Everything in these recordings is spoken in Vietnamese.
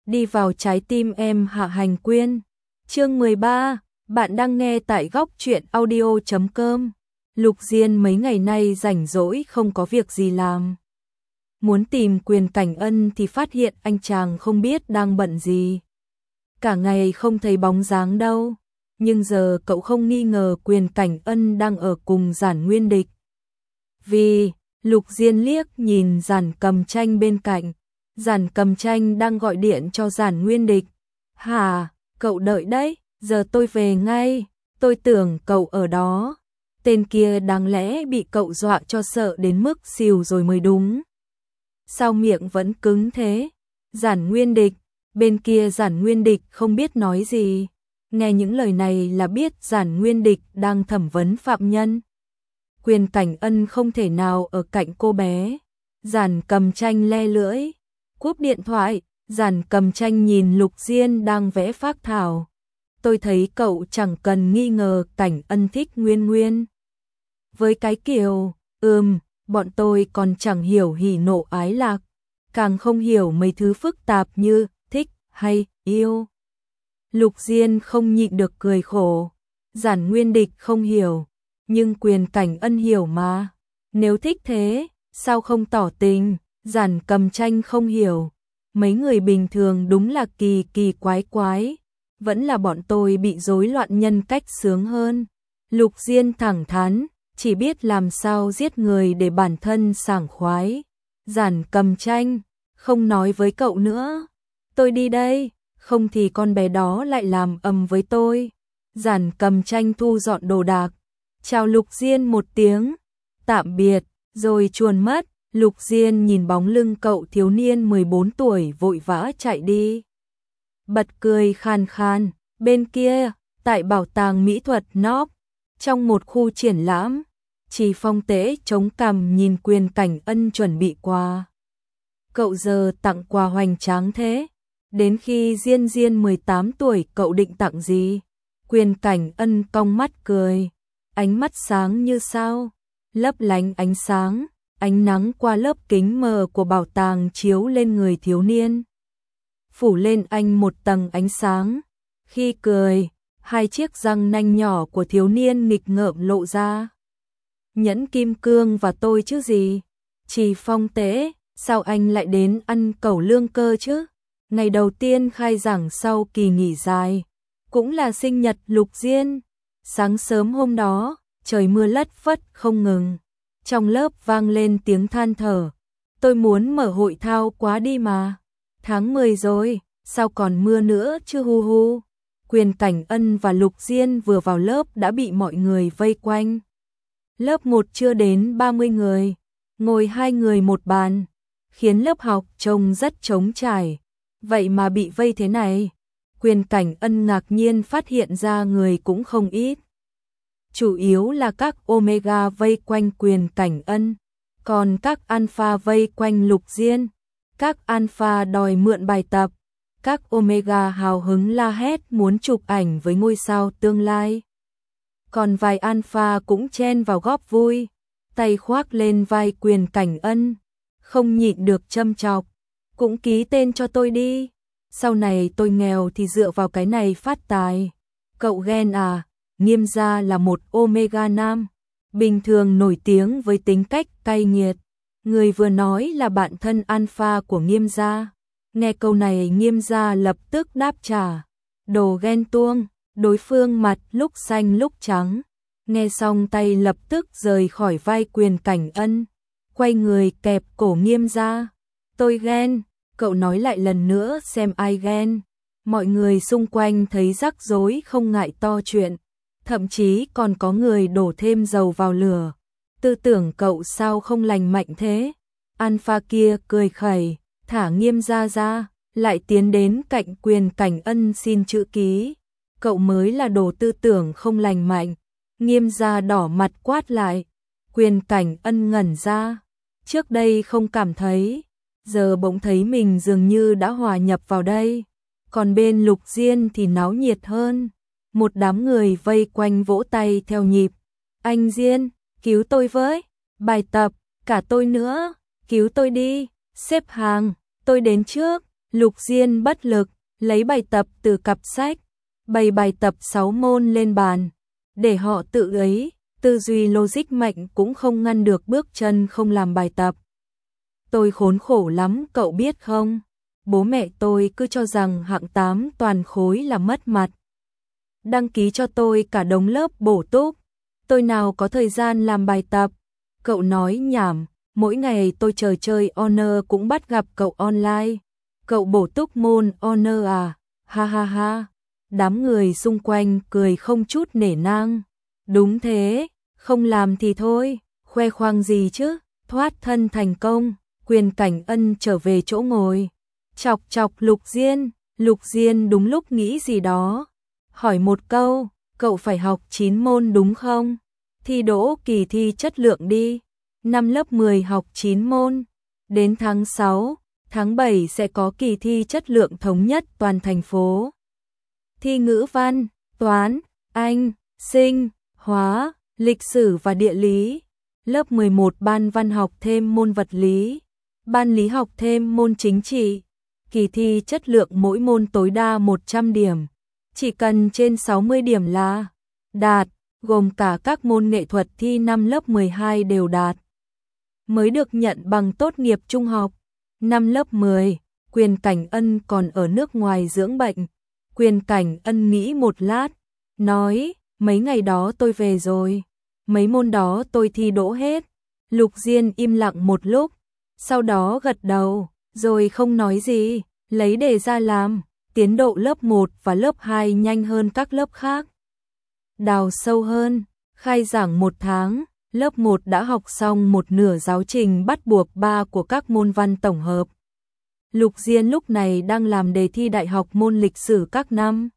đi vào trái tim em Hạ Hành Quyên. Chương 13, bạn đang nghe tại góc truyện audio.com. Lục Diên mấy ngày nay rảnh rỗi không có việc gì làm. Muốn tìm Quyền Cảnh Ân thì phát hiện anh chàng không biết đang bận gì. Cả ngày không thấy bóng dáng đâu. Nhưng giờ cậu không nghi ngờ Quyền Cảnh Ân đang ở cùng Giản Nguyên Địch. Vì, Lục Diên liếc nhìn Giản Cầm Tranh bên cạnh. Giản Cầm Tranh đang gọi điện cho Giản Nguyên Địch. Hả, cậu đợi đấy, giờ tôi về ngay, tôi tưởng cậu ở đó. Tên kia đáng lẽ bị cậu dọa cho sợ đến mức xìu rồi mới đúng. Sao miệng vẫn cứng thế? Giản Nguyên Địch, bên kia Giản Nguyên Địch không biết nói gì. Nghe những lời này là biết Giản Nguyên Địch đang thẩm vấn phạm nhân. Quyền Cảnh Ân không thể nào ở cạnh cô bé. Giản Cầm Tranh le lưỡi, cúp điện thoại. Giản Cầm Tranh nhìn Lục Diên đang vẽ phác thảo. Tôi thấy cậu chẳng cần nghi ngờ Cảnh Ân thích Nguyên Nguyên. Với cái kiểu, bọn tôi còn chẳng hiểu hỉ nộ ái lạc, càng không hiểu mấy thứ phức tạp như thích hay yêu. Lục Diên không nhịn được cười khổ. Giản Nguyên Địch không hiểu, nhưng Quyền Cảnh Ân hiểu mà. Nếu thích thế, sao không tỏ tình? Giản Cầm Tranh không hiểu. Mấy người bình thường đúng là kỳ kỳ quái quái. Vẫn là bọn tôi bị rối loạn nhân cách sướng hơn. Lục Diên thẳng thắn, chỉ biết làm sao giết người để bản thân sảng khoái. Giản Cầm Tranh, không nói với cậu nữa. Tôi đi đây, không thì con bé đó lại làm ầm với tôi. Giản Cầm Tranh thu dọn đồ đạc. Chào Lục Diên một tiếng, tạm biệt, rồi chuồn mất. Lục Diên nhìn bóng lưng cậu thiếu niên 14 tuổi vội vã chạy đi. Bật cười khan khan, bên kia, tại bảo tàng mỹ thuật Nóc, trong một khu triển lãm, Trì Phong Tế chống cằm nhìn Quyền Cảnh Ân chuẩn bị quà. Cậu giờ tặng quà hoành tráng thế, đến khi Diên Diên 18 tuổi cậu định tặng gì? Quyền Cảnh Ân cong mắt cười, ánh mắt sáng như sao, lấp lánh ánh sáng. Ánh nắng qua lớp kính mờ của bảo tàng chiếu lên người thiếu niên, phủ lên anh một tầng ánh sáng. Khi cười, hai chiếc răng nanh nhỏ của thiếu niên nghịch ngợm lộ ra. Nhẫn kim cương và tôi chứ gì? Trì Phong Tế, sao anh lại đến ăn cẩu lương cơ chứ? Ngày đầu tiên khai giảng sau kỳ nghỉ dài, cũng là sinh nhật Lục Diên. Sáng sớm hôm đó, trời mưa lất phất không ngừng. Trong lớp vang lên tiếng than thở. Tôi muốn mở hội thao quá đi mà. Tháng 10 rồi, sao còn mưa nữa chứ hu hu. Quyền Cảnh Ân và Lục Diên vừa vào lớp đã bị mọi người vây quanh. Lớp 1 chưa đến 30 người, ngồi hai người một bàn, khiến lớp học trông rất trống trải. Vậy mà bị vây thế này. Quyền Cảnh Ân ngạc nhiên phát hiện ra người cũng không ít. Chủ yếu là các Omega vây quanh Quyền Cảnh Ân, còn các Alpha vây quanh Lục Diên. Các Alpha đòi mượn bài tập, các Omega hào hứng la hét muốn chụp ảnh với ngôi sao tương lai. Còn vài Alpha cũng chen vào góp vui, tay khoác lên vai Quyền Cảnh Ân, không nhịn được châm chọc. Cũng ký tên cho tôi đi, sau này tôi nghèo thì dựa vào cái này phát tài. Cậu ghen à? Nghiêm gia là một Omega nam, bình thường nổi tiếng với tính cách cay nghiệt. Người vừa nói là bạn thân Alpha của Nghiêm gia. Nghe câu này Nghiêm gia lập tức đáp trả. Đồ ghen tuông, đối phương mặt lúc xanh lúc trắng. Nghe xong tay lập tức rời khỏi vai Quyền Cảnh Ân, quay người kẹp cổ Nghiêm gia. Tôi ghen, cậu nói lại lần nữa xem ai ghen. Mọi người xung quanh thấy rắc rối không ngại to chuyện. Thậm chí còn có người đổ thêm dầu vào lửa. Tư tưởng cậu sao không lành mạnh thế? Alpha kia cười khẩy, thả Nghiêm gia ra, lại tiến đến cạnh Quyền Cảnh Ân xin chữ ký. Cậu mới là đồ tư tưởng không lành mạnh. Nghiêm gia đỏ mặt quát lại. Quyền Cảnh Ân ngẩn ra. Trước đây không cảm thấy, giờ bỗng thấy mình dường như đã hòa nhập vào đây. Còn bên Lục Diên thì náo nhiệt hơn. Một đám người vây quanh vỗ tay theo nhịp. Anh Diên, cứu tôi với. Bài tập, cả tôi nữa, cứu tôi đi. Xếp hàng, tôi đến trước. Lục Diên bất lực, lấy bài tập từ cặp sách, bày bài tập 6 môn lên bàn, để họ tự ấy, tư duy logic mạnh cũng không ngăn được bước chân không làm bài tập. Tôi khốn khổ lắm cậu biết không? Bố mẹ tôi cứ cho rằng hạng 8 toàn khối là mất mặt. Đăng ký cho tôi cả đống lớp bổ túc, tôi nào có thời gian làm bài tập. Cậu nói nhảm, mỗi ngày tôi chờ chơi honor cũng bắt gặp cậu online. Cậu bổ túc môn honor à? Ha ha ha. Đám người xung quanh cười không chút nể nang. Đúng thế, không làm thì thôi, khoe khoang gì chứ, thoát thân thành công. Quyền Cảnh Ân trở về chỗ ngồi, chọc chọc Lục Diên đúng lúc nghĩ gì đó. Hỏi một câu, cậu phải học 9 môn đúng không? Thi đỗ kỳ thi chất lượng đi. Năm lớp 10 học 9 môn. Đến tháng 6, tháng 7 sẽ có kỳ thi chất lượng thống nhất toàn thành phố. Thi ngữ văn, toán, Anh, sinh, hóa, lịch sử và địa lý. Lớp 11 ban văn học thêm môn vật lý. Ban lý học thêm môn chính trị. Kỳ thi chất lượng mỗi môn tối đa 100 điểm. Chỉ cần trên 60 điểm là đạt, gồm cả các môn nghệ thuật thi năm lớp 12 đều đạt. Mới được nhận bằng tốt nghiệp trung học. Năm lớp 10, Quyền Cảnh Ân còn ở nước ngoài dưỡng bệnh. Quyền Cảnh Ân nghĩ một lát, nói, mấy ngày đó tôi về rồi. Mấy môn đó tôi thi đỗ hết. Lục Diên im lặng một lúc, sau đó gật đầu, rồi không nói gì, lấy đề ra làm. Tiến độ lớp 1 và lớp 2 nhanh hơn các lớp khác. Đào sâu hơn, khai giảng 1 tháng, lớp 1 đã học xong một nửa giáo trình bắt buộc 3 của các môn văn tổng hợp. Lục Diên lúc này đang làm đề thi đại học môn lịch sử các năm.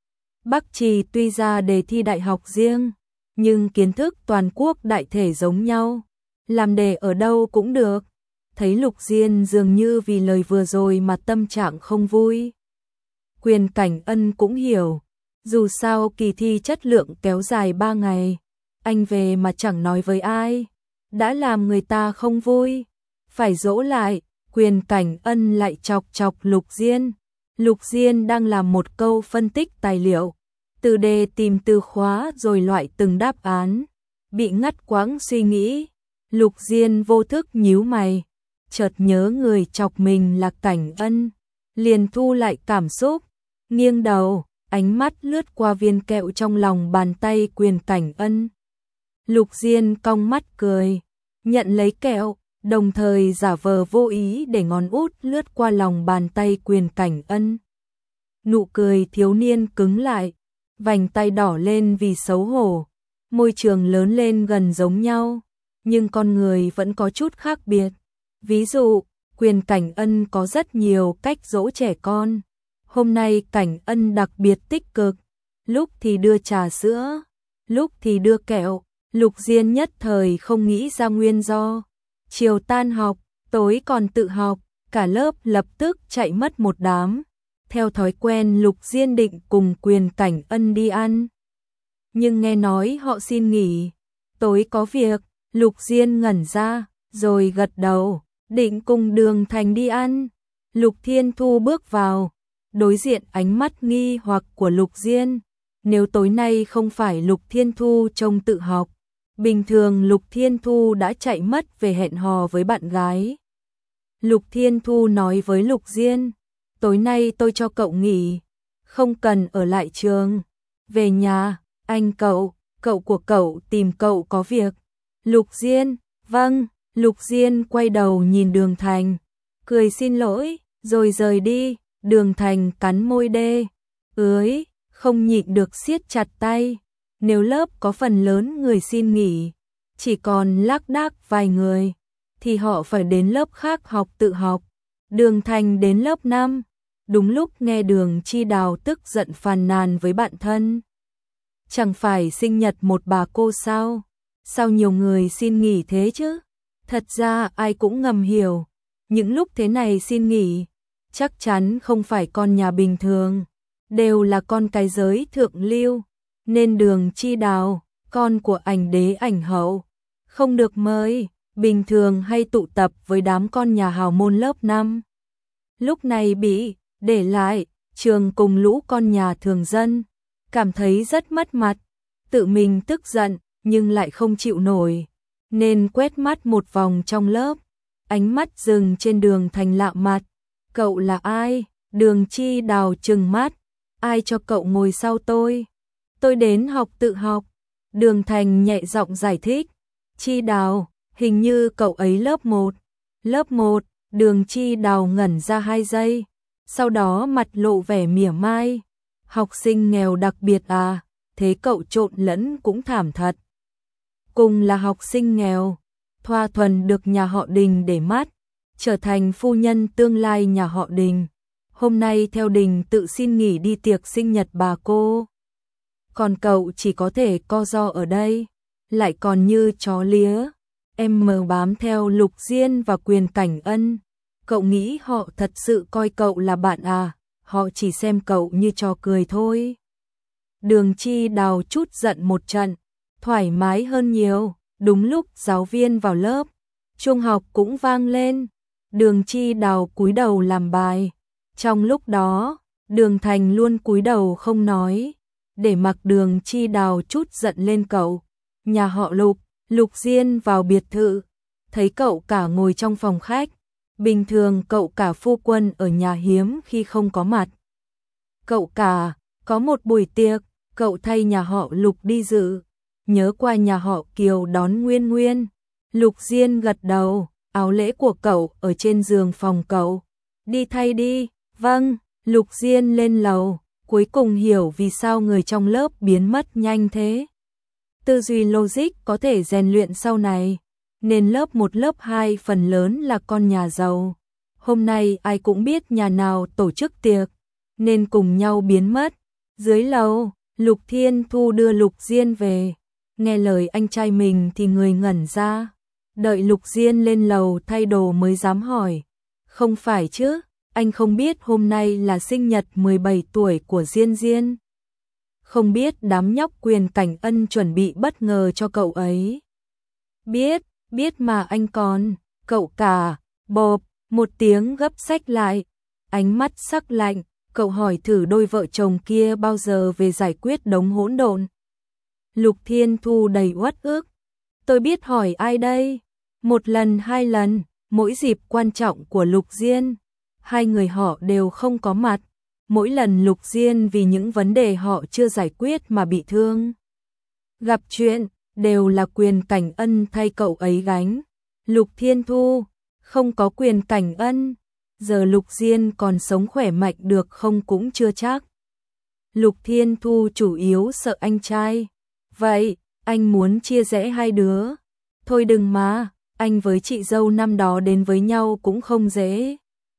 Bắc Trì tuy ra đề thi đại học riêng, nhưng kiến thức toàn quốc đại thể giống nhau. Làm đề ở đâu cũng được. Thấy Lục Diên dường như vì lời vừa rồi mà tâm trạng không vui. Quyền Cảnh Ân cũng hiểu, dù sao kỳ thi chất lượng kéo dài 3 ngày, anh về mà chẳng nói với ai, đã làm người ta không vui, phải dỗ lại. Quyền Cảnh Ân lại chọc chọc Lục Diên. Lục Diên đang làm một câu phân tích tài liệu, từ đề tìm từ khóa rồi loại từng đáp án, bị ngắt quãng suy nghĩ. Lục Diên vô thức nhíu mày, chợt nhớ người chọc mình là Cảnh Ân, liền thu lại cảm xúc, nghiêng đầu, ánh mắt lướt qua viên kẹo trong lòng bàn tay Quyền Cảnh Ân. Lục Diên cong mắt cười, nhận lấy kẹo, đồng thời giả vờ vô ý để ngón út lướt qua lòng bàn tay Quyền Cảnh Ân. Nụ cười thiếu niên cứng lại, vành tay đỏ lên vì xấu hổ, môi trường lớn lên gần giống nhau, nhưng con người vẫn có chút khác biệt. Ví dụ, Quyền Cảnh Ân có rất nhiều cách dỗ trẻ con. Hôm nay Cảnh Ân đặc biệt tích cực, lúc thì đưa trà sữa, lúc thì đưa kẹo. Lục Diên nhất thời không nghĩ ra nguyên do. Chiều tan học, tối còn tự học, cả lớp lập tức chạy mất một đám. Theo thói quen Lục Diên định cùng Quyền Cảnh Ân đi ăn, nhưng nghe nói họ xin nghỉ, tối có việc. Lục Diên ngẩn ra, rồi gật đầu, định cùng Đường Thành đi ăn. Lục Thiên Thu bước vào, đối diện ánh mắt nghi hoặc của Lục Diên. Nếu tối nay không phải Lục Thiên Thu trông tự học, bình thường Lục Thiên Thu đã chạy mất về hẹn hò với bạn gái. Lục Thiên Thu nói với Lục Diên, tối nay tôi cho cậu nghỉ, không cần ở lại trường, về nhà, anh cậu của cậu tìm cậu có việc. Lục Diên, vâng. Lục Diên quay đầu nhìn Đường Thành, cười xin lỗi, rồi rời đi. Đường Thành cắn môi đê, không nhịn được siết chặt tay. Nếu lớp có phần lớn người xin nghỉ, chỉ còn lác đác vài người, thì họ phải đến lớp khác học tự học. Đường Thành đến lớp 5, đúng lúc nghe Đường Chi Đào tức giận phàn nàn với bạn thân. Chẳng phải sinh nhật một bà cô sao? Sao nhiều người xin nghỉ thế chứ? Thật ra ai cũng ngầm hiểu, những lúc thế này xin nghỉ, chắc chắn không phải con nhà bình thường, đều là con cái giới thượng lưu, nên Đường Chi Đào, con của ảnh đế ảnh hậu, không được mời, bình thường hay tụ tập với đám con nhà hào môn lớp 5. lúc này bị để lại trường cùng lũ con nhà thường dân, cảm thấy rất mất mặt, tự mình tức giận nhưng lại không chịu nổi, nên quét mắt một vòng trong lớp, ánh mắt dừng trên Đường Thành lạ mặt. Cậu là ai? Đường Chi Đào trừng mắt, ai cho cậu ngồi sau tôi? Tôi đến học tự học. Đường Thành nhẹ giọng giải thích. Chi Đào, hình như cậu ấy lớp 1. Lớp 1, Đường Chi Đào ngẩn ra 2 giây, sau đó mặt lộ vẻ mỉa mai. Học sinh nghèo đặc biệt à, thế cậu trộn lẫn cũng thảm thật. Cùng là học sinh nghèo, Thoa Thuần được nhà họ Đình để mắt, trở thành phu nhân tương lai nhà họ Đình. Hôm nay theo Đình tự xin nghỉ đi tiệc sinh nhật bà cô. Còn cậu chỉ có thể co ro ở đây, lại còn như chó lía. Em mờ bám theo Lục Diên và Quyền Cảnh Ân. Cậu nghĩ họ thật sự coi cậu là bạn à? Họ chỉ xem cậu như trò cười thôi. Đường Chi Đào chút giận một trận, thoải mái hơn nhiều. Đúng lúc giáo viên vào lớp, chuông học cũng vang lên. Đường Chi Đào cúi đầu làm bài. Trong lúc đó, Đường Thành luôn cúi đầu không nói, để mặc Đường Chi Đào chút giận lên cậu. Nhà họ Lục, Lục Diên vào biệt thự, thấy cậu cả ngồi trong phòng khách. Bình thường cậu cả phu quân ở nhà hiếm khi không có mặt. Cậu cả, có một buổi tiệc, cậu thay nhà họ Lục đi dự. Nhớ qua nhà họ Kiều đón Nguyên Nguyên. Lục Diên gật đầu, áo lễ của cậu ở trên giường phòng cậu. Đi thay đi. Vâng, Lục Diên lên lầu, cuối cùng hiểu vì sao người trong lớp biến mất nhanh thế. Tư duy logic có thể rèn luyện sau này, nên lớp 1 lớp 2 phần lớn là con nhà giàu. Hôm nay ai cũng biết nhà nào tổ chức tiệc, nên cùng nhau biến mất. Dưới lầu, Lục Thiên Thu đưa Lục Diên về. Nghe lời anh trai mình thì người ngẩn ra. Đợi Lục Diên lên lầu thay đồ mới dám hỏi. Không phải chứ, anh không biết hôm nay là sinh nhật 17 tuổi của Diên Diên. Không biết đám nhóc Quyền Cảnh Ân chuẩn bị bất ngờ cho cậu ấy. Biết mà anh còn. Cậu cả, bộp, một tiếng gấp sách lại. Ánh mắt sắc lạnh, cậu hỏi thử đôi vợ chồng kia bao giờ về giải quyết đống hỗn độn. Lục Thiên Thu đầy uất ức. Tôi biết hỏi ai đây? Một lần 2 lần, mỗi dịp quan trọng của Lục Diên, hai người họ đều không có mặt. Mỗi lần Lục Diên vì những vấn đề họ chưa giải quyết mà bị thương. Gặp chuyện, đều là Quyền Cảnh Ân thay cậu ấy gánh. Lục Thiên Thu, không có Quyền Cảnh Ân, giờ Lục Diên còn sống khỏe mạnh được không cũng chưa chắc. Lục Thiên Thu chủ yếu sợ anh trai. Vậy, anh muốn chia rẽ hai đứa. Thôi đừng mà, anh với chị dâu năm đó đến với nhau cũng không dễ.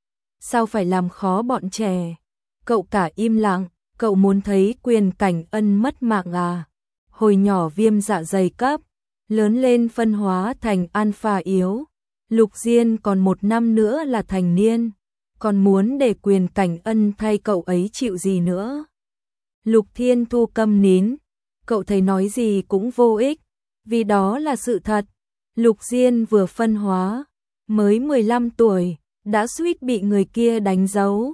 Sao phải làm khó bọn trẻ? Cậu cả im lặng, cậu muốn thấy Quyền Cảnh Ân mất mạng à? Hồi nhỏ viêm dạ dày cấp, lớn lên phân hóa thành alpha yếu. Lục Diên còn 1 năm nữa là thành niên, còn muốn để Quyền Cảnh Ân thay cậu ấy chịu gì nữa? Lục Thiên Thu câm nín, cậu thấy nói gì cũng vô ích, vì đó là sự thật. Lục Diên vừa phân hóa, mới 15 tuổi, đã suýt bị người kia đánh dấu.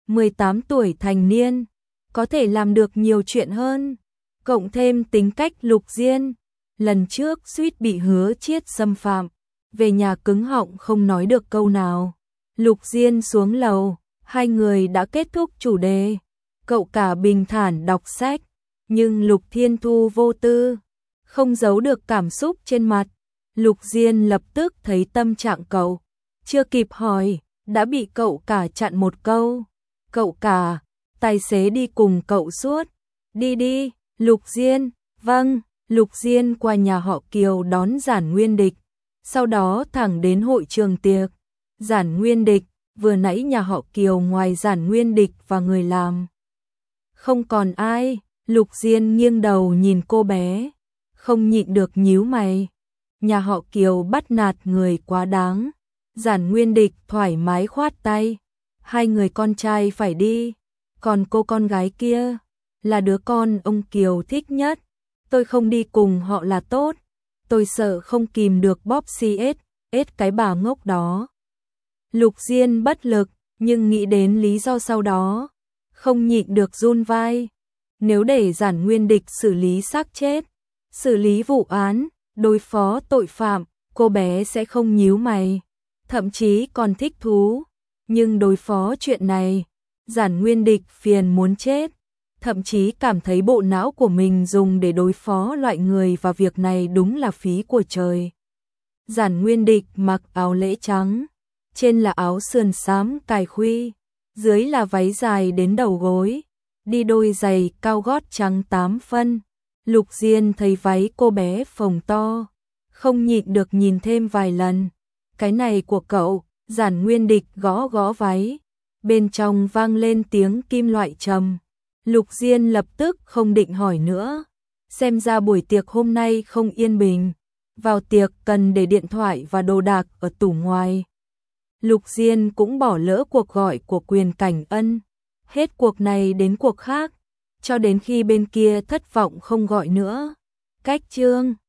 18 tuổi thành niên, có thể làm được nhiều chuyện hơn. Cộng thêm tính cách Lục Diên, lần trước suýt bị Hứa Chiết xâm phạm, về nhà cứng họng không nói được câu nào. Lục Diên xuống lầu, hai người đã kết thúc chủ đề. Cậu cả bình thản đọc sách, nhưng Lục Thiên Thu vô tư, không giấu được cảm xúc trên mặt. Lục Diên lập tức thấy tâm trạng cậu, chưa kịp hỏi, đã bị cậu cả chặn một câu. Cậu cả, tài xế đi cùng cậu suốt. Đi đi, Lục Diên. Vâng, Lục Diên qua nhà họ Kiều đón Giản Nguyên Địch, sau đó thẳng đến hội trường tiệc. Giản Nguyên Địch, vừa nãy nhà họ Kiều ngoài Giản Nguyên Địch và người làm không còn ai. Lục Diên nghiêng đầu nhìn cô bé, không nhịn được nhíu mày. Nhà họ Kiều bắt nạt người quá đáng. Giản Nguyên Địch thoải mái khoát tay. Hai người con trai phải đi, còn cô con gái kia là đứa con ông Kiều thích nhất. Tôi không đi cùng họ là tốt. Tôi sợ không kìm được bóp CS cái bà ngốc đó. Lục Diên bất lực, nhưng nghĩ đến lý do sau đó, không nhịn được run vai. Nếu để Giản Nguyên Địch xử lý xác chết, xử lý vụ án, đối phó tội phạm, cô bé sẽ không nhíu mày, thậm chí còn thích thú. Nhưng đối phó chuyện này, Giản Nguyên Địch phiền muốn chết, thậm chí cảm thấy bộ não của mình dùng để đối phó loại người và việc này đúng là phí của trời. Giản Nguyên Địch mặc áo lễ trắng, trên là áo sườn xám cài khuy, dưới là váy dài đến đầu gối, đi đôi giày cao gót trắng 8 phân. Lục Diên thấy váy cô bé phồng to, không nhịn được nhìn thêm vài lần. Cái này của cậu. Giản Nguyên Địch gõ gõ váy, bên trong vang lên tiếng kim loại trầm. Lục Diên lập tức không định hỏi nữa, xem ra buổi tiệc hôm nay không yên bình, vào tiệc cần để điện thoại và đồ đạc ở tủ ngoài. Lục Diên cũng bỏ lỡ cuộc gọi của Quyền Cảnh Ân, hết cuộc này đến cuộc khác, cho đến khi bên kia thất vọng không gọi nữa. Cách chương